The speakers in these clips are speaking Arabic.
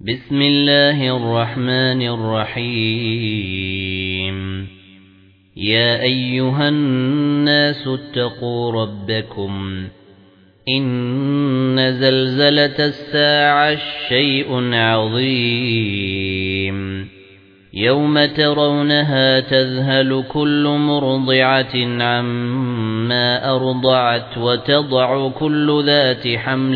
بسم الله الرحمن الرحيم يا أيها الناس اتقوا ربكم إن زلزلة الساعة شيء عظيم يوم ترونها تذهل كل مرضعة عما أرضعت وتضع كل ذات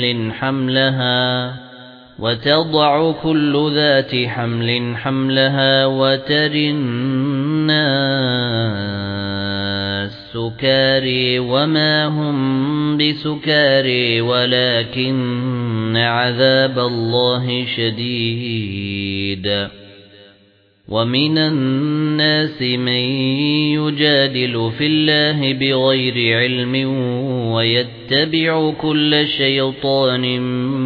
حمل حملها وترى الناس سكارى وما هم بسكارى ولكن عذاب الله شديد ومن الناس من يجادل في الله بغير علم ويتبع كل شيطان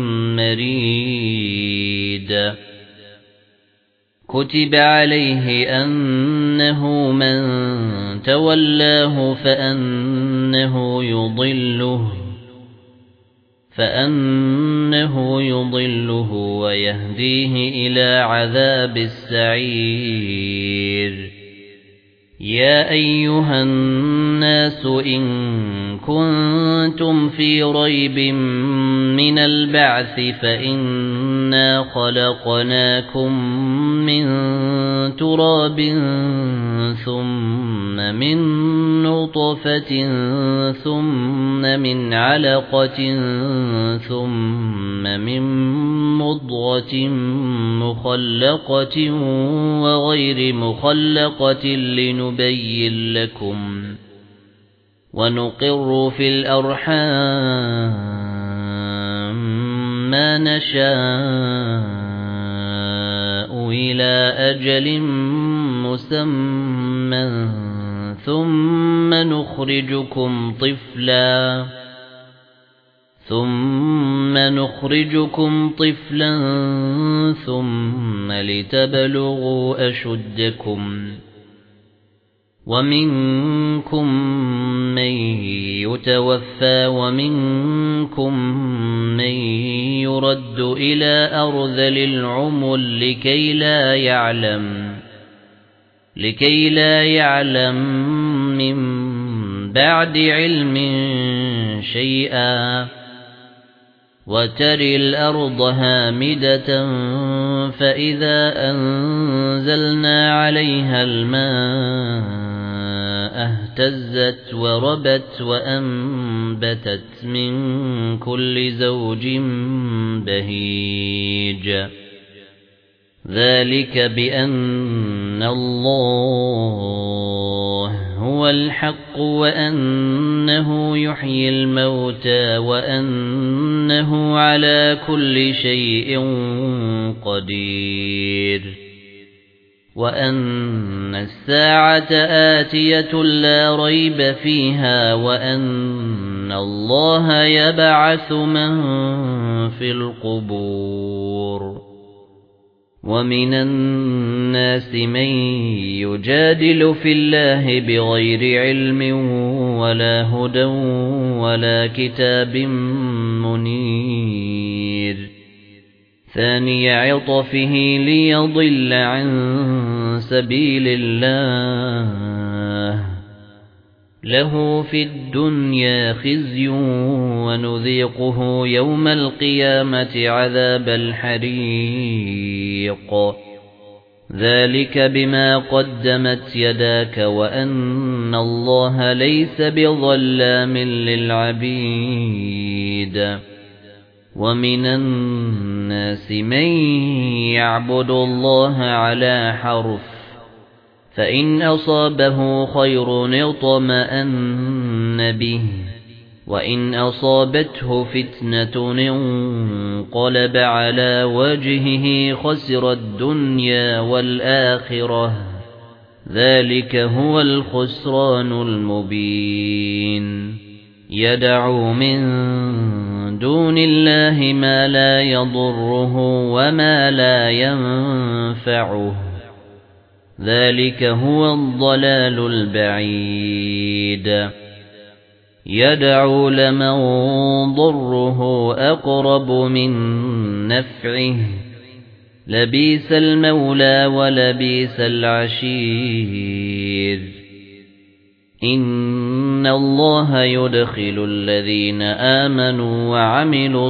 مريد كتب عليه أنه من تولاه فأنه يضله ويهديه إلى عذاب السعير يا أيها الناس إن كنتم في ريب من البعث فإنا خلقناكم من تراب ثم من نطفة ثم من علقة ثم من مضغة مخلقة وغير مخلقة لنبين لكم ونقر في الأرحام ما نشاء إلى أجل مسمى ثم نخرجكم طفلا ثم لتبلغوا أشدكم ومنكم من يتوفى ومنكم من يرد إلى أرذل العمر لكي لا يعلم من بعد علم شيئا وترى الأرض هامدة فإذا أنزلنا عليها الماء اهتزت وربت وأنبتت من كل زوج بهيج ذلك بأن الله هو الحق وأنه يحيي الموتى وأنه على كل شيء قدير وأن الساعة آتية لا ريب فيها وأن الله يبعث من في القبور ومن الناس من يجادل في الله بغير علم ولا هدى ولا كتاب منير ثاني عطفه ليضل عن سبيل الله له في الدنيا خزي ونذيقه يوم القيامة عذاب الحريق ذلك بما قدمت يداك وأن الله ليس بظلام للعبيد ومن الناس من يعبد الله على حرف فإن أصابه خير اطمأن به وإن أصابته فتنة انقلب على وجهه خسر الدنيا والآخرة ذلك هو الخسران المبين يدعو من دون الله ما لا يضره وما لا ينفعه ذلك هو الضلال البعيد يدعو لمن ضره أقرب من نفعه لبئس المولى ولبئس العشير إن الله يدخل الذين آمنوا وعملوا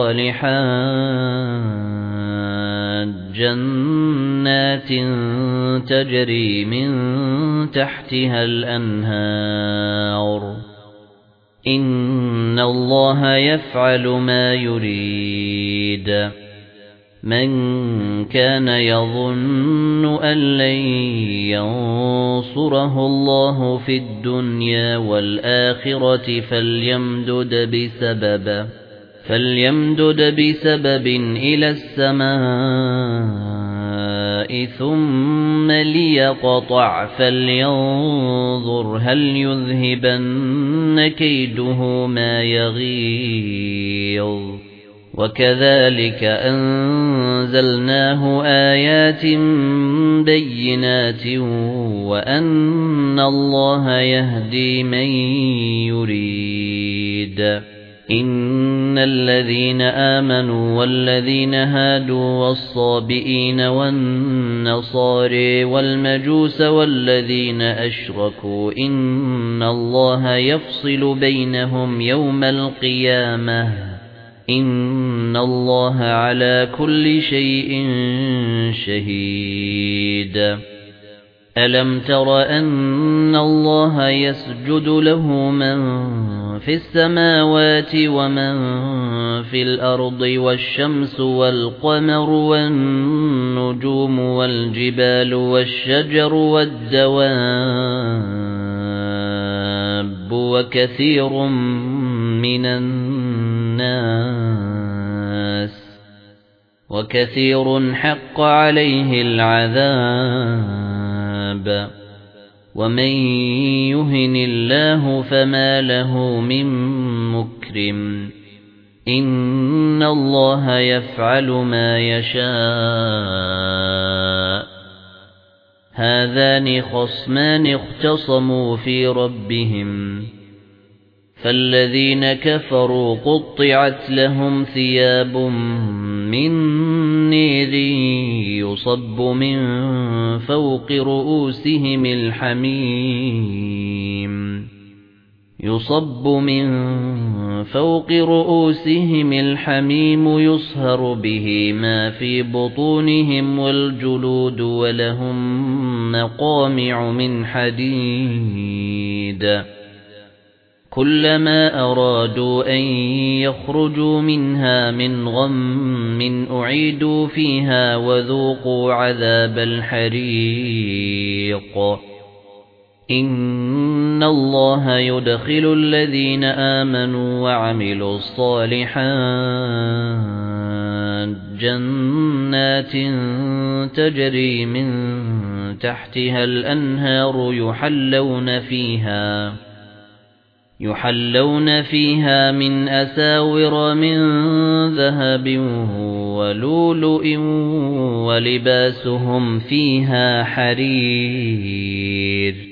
الصالحات جنات تجري من تحتها الأنهار إن الله يفعل ما يريد من كان يظن أن لن ينصره الله في الدنيا والآخرة فليمدد بسبب إلى السماء ثم ليقطع فلينظر هل يذهبن كيده ما يغيظ وكذلك أنزلناه آيات بينات وأن الله يهدي من يريد إن الذين آمنوا والذين هادوا والصابئين والنصارى والمجوس والذين أشركوا إن الله يفصل بينهم يوم القيامة إن الله على كل شيء شهيد ألم تر أن الله يسجد له من في السماوات ومن في الأرض والشمس والقمر والنجوم والجبال والشجر والدواب وكثير حق عليه العذاب ومن يهن الله فما له من مكرم إن الله يفعل ما يشاء هذان خصمان اختصموا في ربهم فالذين كفروا قطعت لهم ثياب من نير يصب من فوق رؤوسهم الحميم يصهر به ما في بطونهم والجلود ولهم مقامع من حديد كلما أرادوا أن يخرجوا منها من غم أعيدوا فيها وذوقوا عذاب الحريق إن الله يدخل الذين آمنوا وعملوا الصالحات جنات تجري من تحتها الأنهار يحلون فيها من أساور من ذهب ولؤلؤ ولباسهم فيها حرير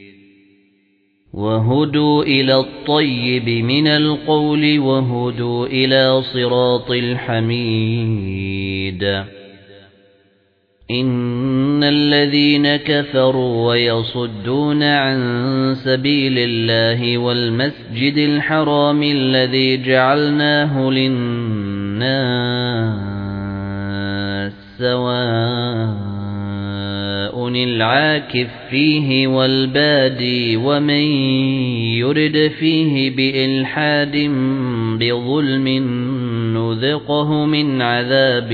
وهدوا إلى الطيب من القول وهدوا إلى صراط الحميد إن الذين كفروا ويصدون عن سبيل الله والمسجد الحرام الذي جعلناه للناس سواء العاكف فيه والبادي ومن يرد فيه بإلحاد بظلم نذقه من عذاب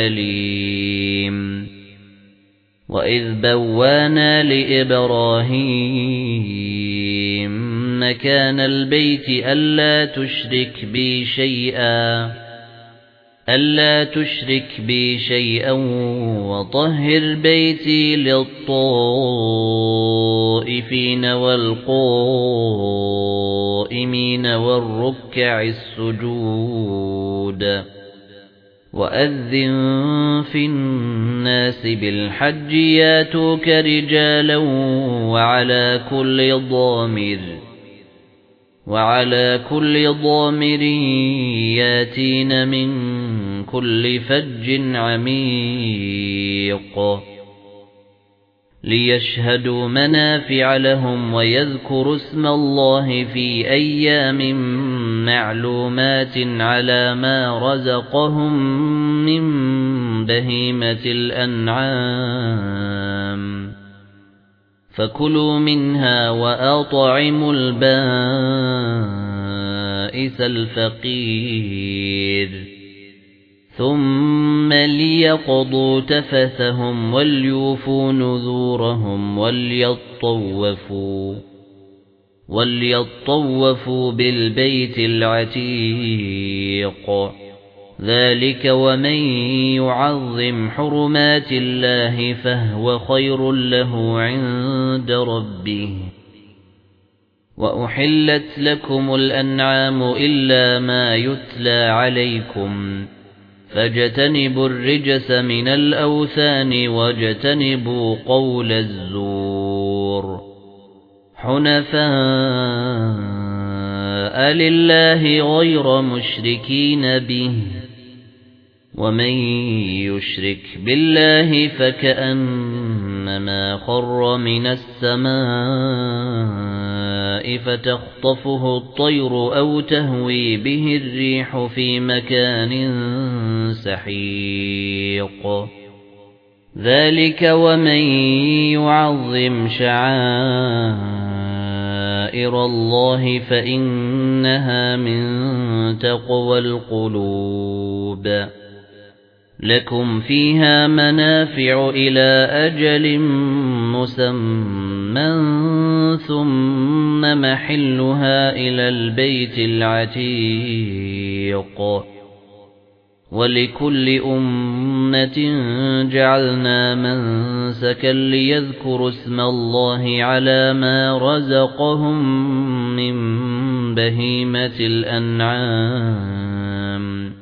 أليم وإذ بوانا لإبراهيم مكان البيت ألا تشرك بي شيئا وطهر بيتي للطائفين والقائمين والركع السجود وأذن في الناس بالحج ياتوك رجالا وعلى كل ضامر ياتين من كل فج عميق ليشهدوا منافع لهم ويذكروا اسم الله في أيام معلومات على ما رزقهم من بهيمة الأنعام فكلوا منها وأطعموا البائس الفقير ثم ليقضوا تفثهم وليوفوا نذورهم وليطوفوا بالبيت العتيق ذلك ومن يعظم حرمات الله فهو خير له عند ربه وأحلت لكم الأنعام إلا ما يتلى عليكم فاجتنبوا الرجس من الأوثان واجتنبوا قول الزور حنفاء لله غير مشركين به ومن يشرك بالله فكأنما خر من السماء فتخطفه الطير أو تهوي به الريح في مكان سحيق ذلك ومن يعظم شعائر الله فإنها من تقوى القلوب لكم فيها منافع إلى أجل مسمى ثم محلها إلى البيت العتيق ولكل أمة جعلنا منسكا ليذكروا اسم الله على ما رزقهم من بهيمة الأنعام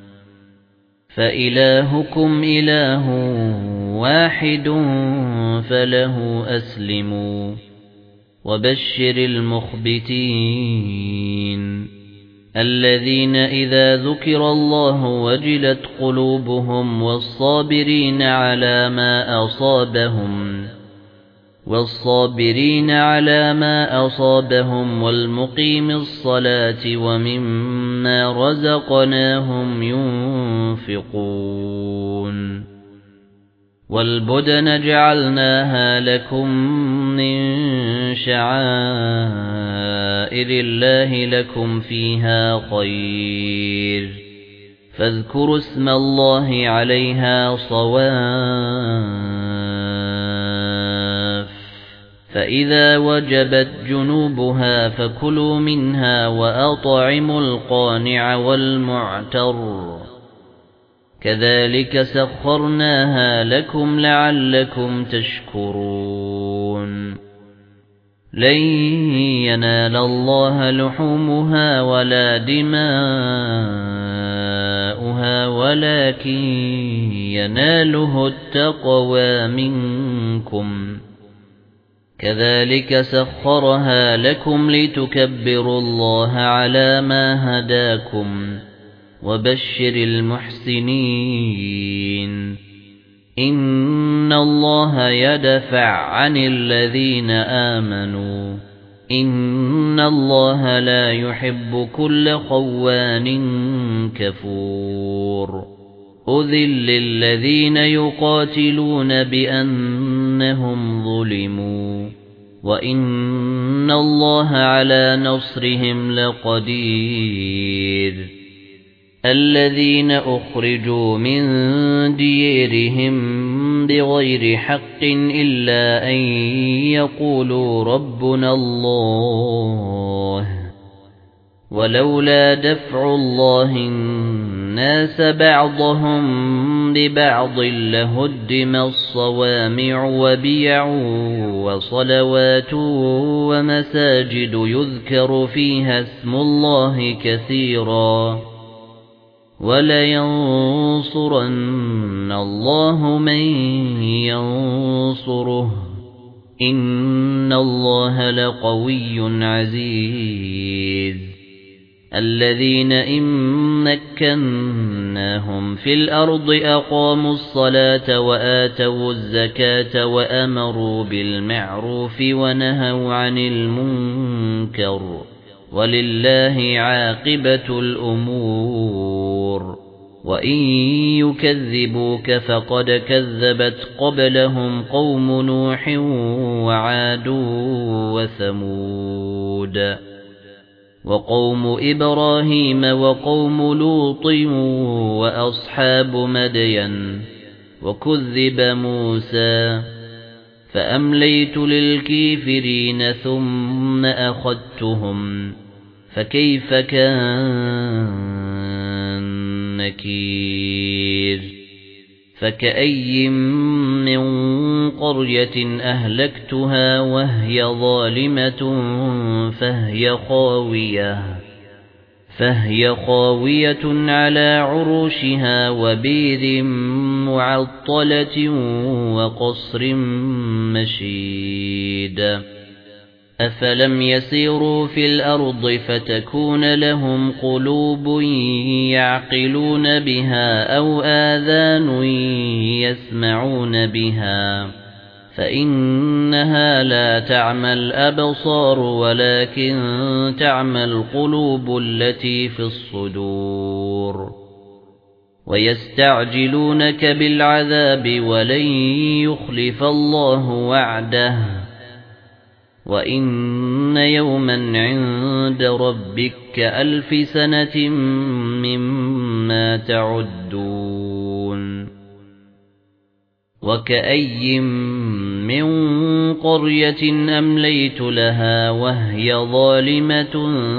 فإلهكم إله واحد فله أسلموا وبشر المخبتين الذين إذا ذكر الله وجلت قلوبهم والصابرين على ما أصابهم والمقيم الصلاة ومما رزقناهم ينفقون والبدن جعلناها لكم من شعائر الله لكم فيها خير فاذكروا اسم الله عليها صواف فإذا وجبت جنوبها فكلوا منها وأطعموا القانع والمعتر كذلك سخرناها لكم لعلكم تشكرون لن ينال الله لحومها ولا دماؤها ولكن يناله التقوى منكم كذلك سخرها لكم لتكبروا الله على ما هداكم وبشر المحسنين إن الله يدفع عن الذين آمنوا إن الله لا يحب كل خوان كفور أذل للذين يقاتلون بأنهم ظلموا وإن الله على نصرهم لقدير الذين أخرجوا من ديارهم بغير حق إلا أن يقولوا ربنا الله ولولا دفع الله الناس بعضهم ببعض لهدمت صوامع وبيع وصلوات ومساجد يذكر فيها اسم الله كثيرا وَلَيَنصُرَنَّ اللَّهُ مَن يَنصُرُهُ إِنَّ اللَّهَ لَقَوِيٌّ عَزِيزٌ الَّذِينَ إِن مَّكَّنَّاهُمْ مكناهم في الأرض أقاموا الصلاة وآتوا الزكاة وأمروا بالمعروف ونهوا عن المنكر ولله عاقبة الأمور وإن يكذبوك فقد كذبت قبلهم قوم نوح وعاد وثمود وقوم إبراهيم وقوم لوط وأصحاب مدين وكذب موسى فأمليت للكافرين ثم أخذتهم فكيف كان نكير فكأي من قرية أهلكتها وهي ظالمة فهي خاوية على عروشها وبير معطلة وقصر مشيد أفلم يسيروا في الأرض فتكون لهم قلوب يعقلون بها أو آذان يسمعون بها فإنها لا تعمى الأبصار ولكن تعمى القلوب التي في الصدور ويستعجلونك بالعذاب ولن يخلف الله وعده وَإِنَّ يَوْمًا عِندَ رَبِّكَ كَأَلْفِ سَنَةٍ مِّمَّا تَعُدُّونَ وَكَأَيٍّ مِّن قَرْيَةٍ أَمْلَيْتُ لَهَا وَهِيَ ظَالِمَةٌ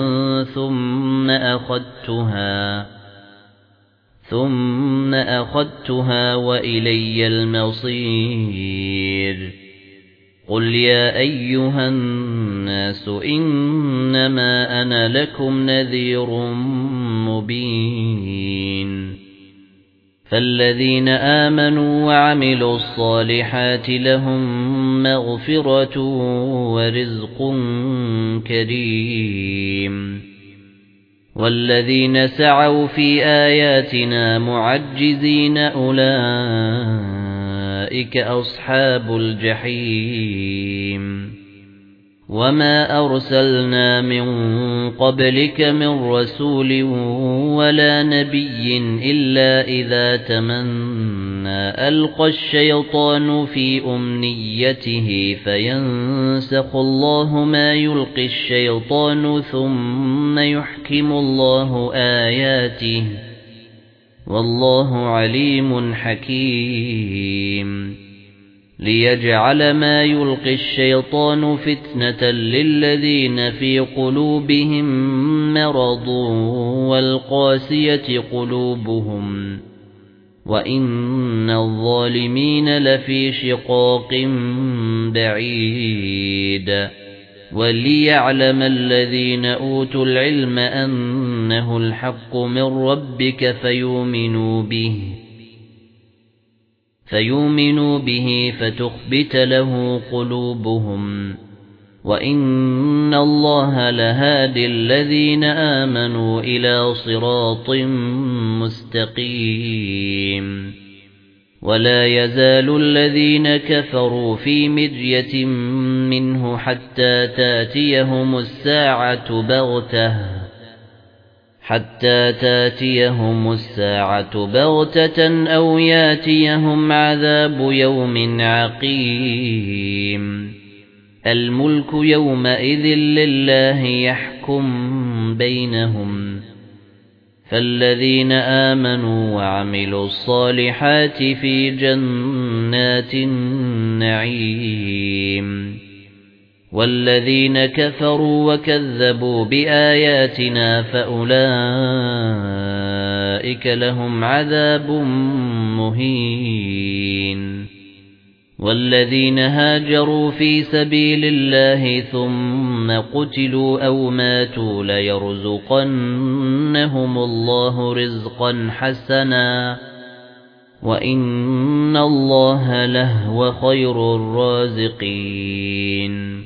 ثُمَّ أَخَذْتُهَا وَإِلَيَّ الْمَصِيرُ قُلْ يَا أَيُّهَا النَّاسُ إِنَّمَا أَنَا لَكُمْ نَذِيرٌ مُبِينٌ فَالَّذِينَ آمَنُوا وَعَمِلُوا الصَّالِحَاتِ لَهُم مَّغْفِرَةٌ وَرِزْقٌ كَرِيمٌ وَالَّذِينَ سَعَوْا فِي آيَاتِنَا مُعَجِّزِينَ أُولَئِكَ أَصْحَابُ الْجَحِيمِ وَمَا أَرْسَلْنَا مِن قَبْلِكَ مِن رَّسُولٍ وَلَا نَبِيٍّ إِلَّا إِذَا تَمَنَّى أَلْقَى الشَّيْطَانُ فِي أُمْنِيَّتِهِ فَيَنسَخُ اللَّهُ مَا يُلْقِي الشَّيْطَانُ ثُمَّ يُحْكِمُ اللَّهُ آيَاتِهِ وَاللَّهُ عَلِيمٌ حَكِيمٌ لِيَجْعَلَ مَا يُلْقِي الشَّيْطَانُ فِتْنَةً لِلَّذِينَ فِي قُلُوبِهِم مَّرَضٌ وَالْقَاسِيَةِ قُلُوبُهُمْ وَإِنَّ الظَّالِمِينَ لَفِي شِقَاقٍ بَعِيدٍ وَلِيَعْلَمَ الَّذِينَ أُوتُوا الْعِلْمَ أَنَّهُ الْحَقُّ مِنْ رَبِّكَ فيؤمنوا به فتخبت له قلوبهم وَإِنَّ اللَّهَ لَهَادِ الَّذِينَ آمَنُوا إِلَى صِرَاطٍ مُسْتَقِيمٍ وَلَا يَزَالُ الَّذِينَ كَفَرُوا فِي مِرْيَةٍ مِنْهُ حَتَّى تَأْتِيَهُمُ السَّاعَةُ بَغْتَةً أَوْ يَأْتِيَهُمْ عَذَابُ يَوْمٍ عَقِيمٍ الْمُلْكُ يَوْمَئِذٍ لِلَّهِ يَحْكُمُ بَيْنَهُمْ فَالَّذِينَ آمَنُوا وَعَمِلُوا الصَّالِحَاتِ فِي جَنَّاتِ النَّعِيمِ وَالَّذِينَ كَفَرُوا وَكَذَّبُوا بِآيَاتِنَا فَأُولَئِكَ لَهُمْ عَذَابٌ مُهِينٌ وَالَّذِينَ هَاجَرُوا فِي سَبِيلِ اللَّهِ ثُمَّ قُتِلُوا أَوْ مَاتُوا لَيَرْزُقَنَّهُمُ اللَّهُ رِزْقًا حَسَنًا وَإِنَّ اللَّهَ لَهُوَ خَيْرُ الرَّازِقِينَ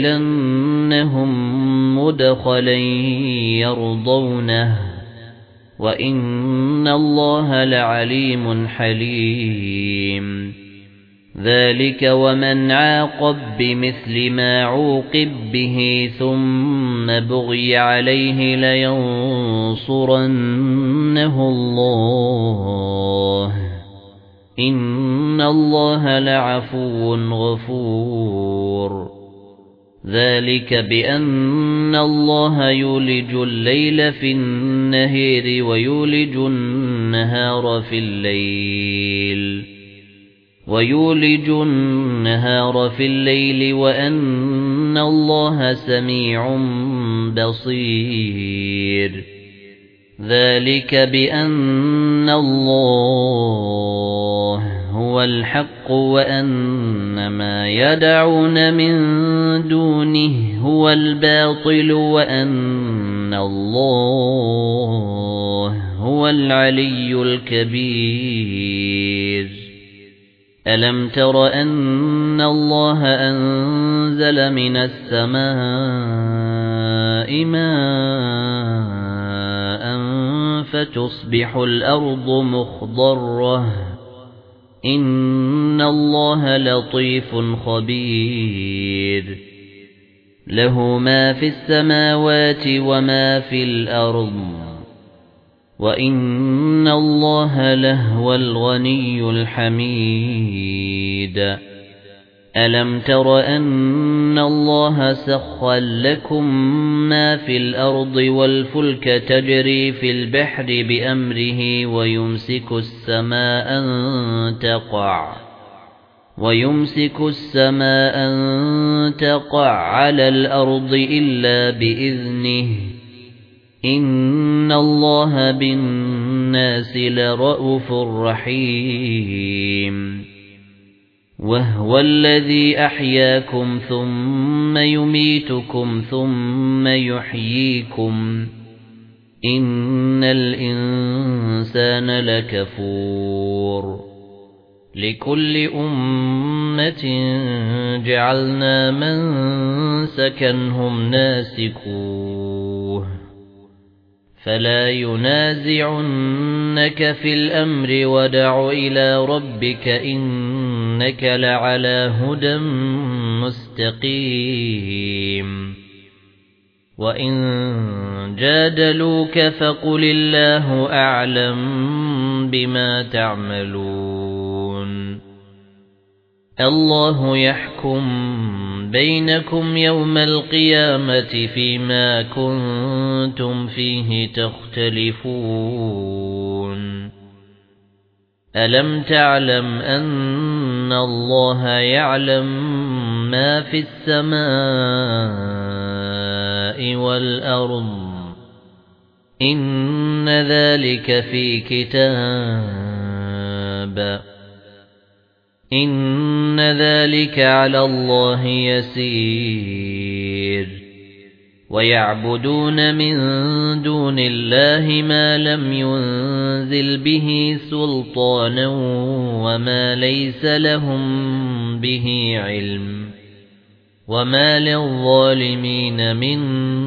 لَيُدْخِلَنَّهُم مُّدْخَلًا يَرْضَوْنَهُ وَإِنَّ اللَّهَ لَعَلِيمٌ حَلِيمٌ ذَلِكَ وَمَنْ عَاقَبَ بِمِثْلِ مَا عُوقِبَ بِهِ ثُمَّ بُغِيَ عَلَيْهِ لَيَنصُرَنَّهُ اللَّهُ إِنَّ اللَّهَ لَعَفُوٌّ غَفُورٌ ذَلِكَ بِأَنَّ اللَّهَ يُولِجُ اللَّيْلَ فِي النَّهَارِ وَيُولِجُ النَّهَارَ فِي اللَّيْلِ وَأَنَّ اللَّهَ سَمِيعٌ بَصِيرٌ ذَلِكَ بِأَنَّ اللَّهَ هُوَ الْحَقُّ وَأَنَّ مَا يَدْعُونَ مِن دُونِهِ هُوَ الْبَاطِلُ وَأَنَّ اللَّهَ هُوَ الْعَلِيُّ الْكَبِيرُ أَلَمْ تَرَ أَنَّ اللَّهَ أَنزَلَ مِنَ السَّمَاءِ مَاءً فَتُصْبِحُ الْأَرْضُ مُخْضَرَّةً إِنَّ اللَّهَ لَطِيفٌ خَبِيرٌ لَهُ مَا فِي السَّمَاوَاتِ وَمَا فِي الْأَرْضِ وَإِنَّ اللَّهَ لَهُوَ الْغَنِيُّ الْحَمِيدُ أَلَمْ تَرَ أَنَّ اللَّهَ سَخَّرَ لَكُم مَّا فِي الْأَرْضِ وَالْفُلْكَ تَجْرِي فِي الْبَحْرِ بِأَمْرِهِ وَيُمْسِكُ السَّمَاءَ أَن تَقَعَ عَلَى الْأَرْضِ إِلَّا بِإِذْنِهِ إِنَّ اللَّهَ بِالنَّاسِ لَرَءُوفٌ رَحِيمٌ وَهُوَ الَّذِي أَحْيَاكُمْ ثُمَّ يُمِيتُكُمْ ثُمَّ يُحْيِيكُمْ إِنَّ الْإِنسَانَ لَكَفُورٌ لِكُلِّ أُمَّةٍ جَعَلْنَا مَنسَكًا هُمْ نَاسِكُوهُ فَلَا يُنَازِعُنَّكَ فِي الْأَمْرِ وَادْعُ إِلَى رَبِّكَ إِنَّكَ لَعَلَى هُدًى مُسْتَقِيمٍ وَإِن جَادَلُوكَ فَقُلِ اللَّهُ أَعْلَمُ بِمَا تَعْمَلُونَ اللَّهُ يَحْكُمُ بَيْنَكُمْ يَوْمَ الْقِيَامَةِ فِيمَا كُنتُمْ فِيهِ تَخْتَلِفُونَ أَلَمْ تَعْلَمْ أَنَّ اللَّهَ يَعْلَمُ مَا فِي السَّمَاءِ وَالْأَرْضِ إِنَّ ذَلِكَ فِي كِتَابٍ إِنَّ ذَلِكَ عَلَى اللَّهِ يَسِيرٌ وَيَعْبُدُونَ مِن دُونِ اللَّهِ مَا لَمْ يُنزِلْ بِهِ سُلْطَانًا وَمَا لَيْسَ لَهُم بِهِ عِلْمٌ وَمَا لِلظَّالِمِينَ مِن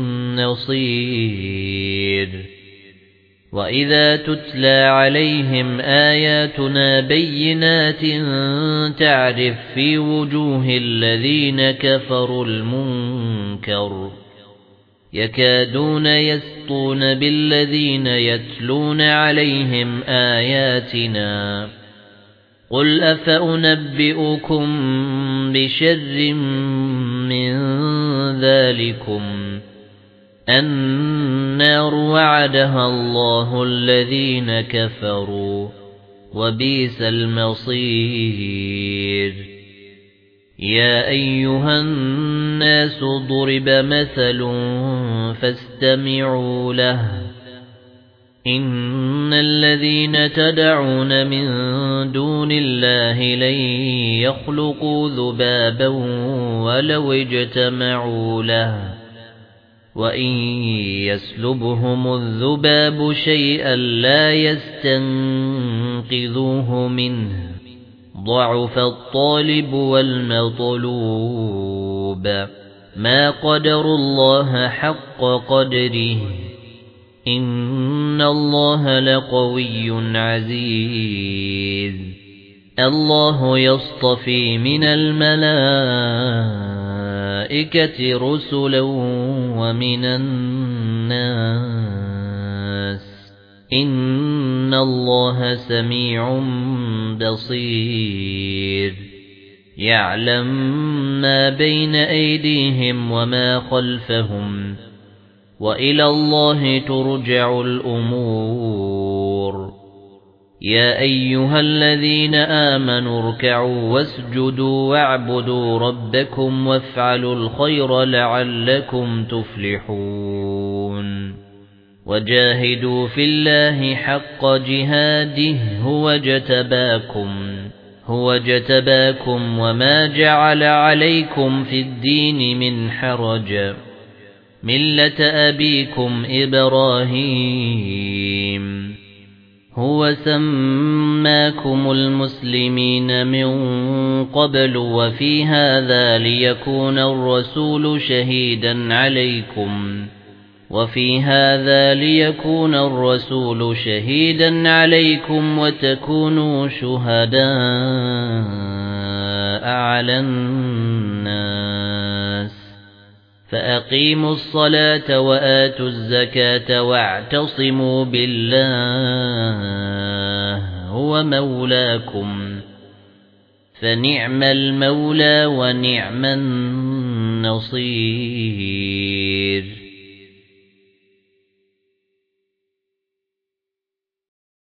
نَّصِيرٍ وَإِذَا تُتْلَى عَلَيْهِمْ آيَاتُنَا بَيِّنَاتٍ تَعْرِفُ فِي وُجُوهِ الَّذِينَ كَفَرُوا الْمُنكَرَ يَكَادُونَ يَسْطُونَ بِالَّذِينَ يَتْلُونَ عَلَيْهِمْ آيَاتِنَا قُلْ أَفَأُنَبِّئُكُم بِشَرٍّ مِّن ذَلِكُمْ النَّارُ وَعَدَهَا اللَّهُ الَّذِينَ كَفَرُوا وَبِئْسَ الْمَصِيرُ يَا أَيُّهَا النَّاسُ ضُرِبَ مَثَلٌ فَاسْتَمِعُوا لَهُ إِنَّ الَّذِينَ تَدْعُونَ مِن دُونِ اللَّهِ لَن يَخْلُقُوا ذُبَابًا وَلَوِ اجْتَمَعُوا لَهُ وَإِن يَسْلُبْهُمُ الذُّبَابُ شَيْئًا لَّا يَسْتَنقِذُوهُ مِنْهُ ضَعُفَ الطَّالِبُ وَالْمَطْلُوبُ مَا قَدَرُوا اللَّهَ حَقَّ قَدْرِهِ إن الله لقوي عزيز الله يصطفي من الملائكة رسلا ومن الناس إن الله سميع بصير يعلم ما بين أيديهم وما خلفهم وإلى الله ترجع الأمور يا أيها الذين آمنوا اركعوا واسجدوا واعبدوا ربكم وافعلوا الخير لعلكم تفلحون وجاهدوا في الله حق جهاده هو جتباكم وما جعل عليكم في الدين من حرج ملة أبيكم إبراهيم هو سماكم المسلمين من قبل وفي هذا ليكون الرسول شهيدا عليكم وتكونوا شهداء على الناس فأقيموا الصلاة وآتوا الزكاة واعتصموا بالله هو مولاكم فنعم المولى ونعم النصير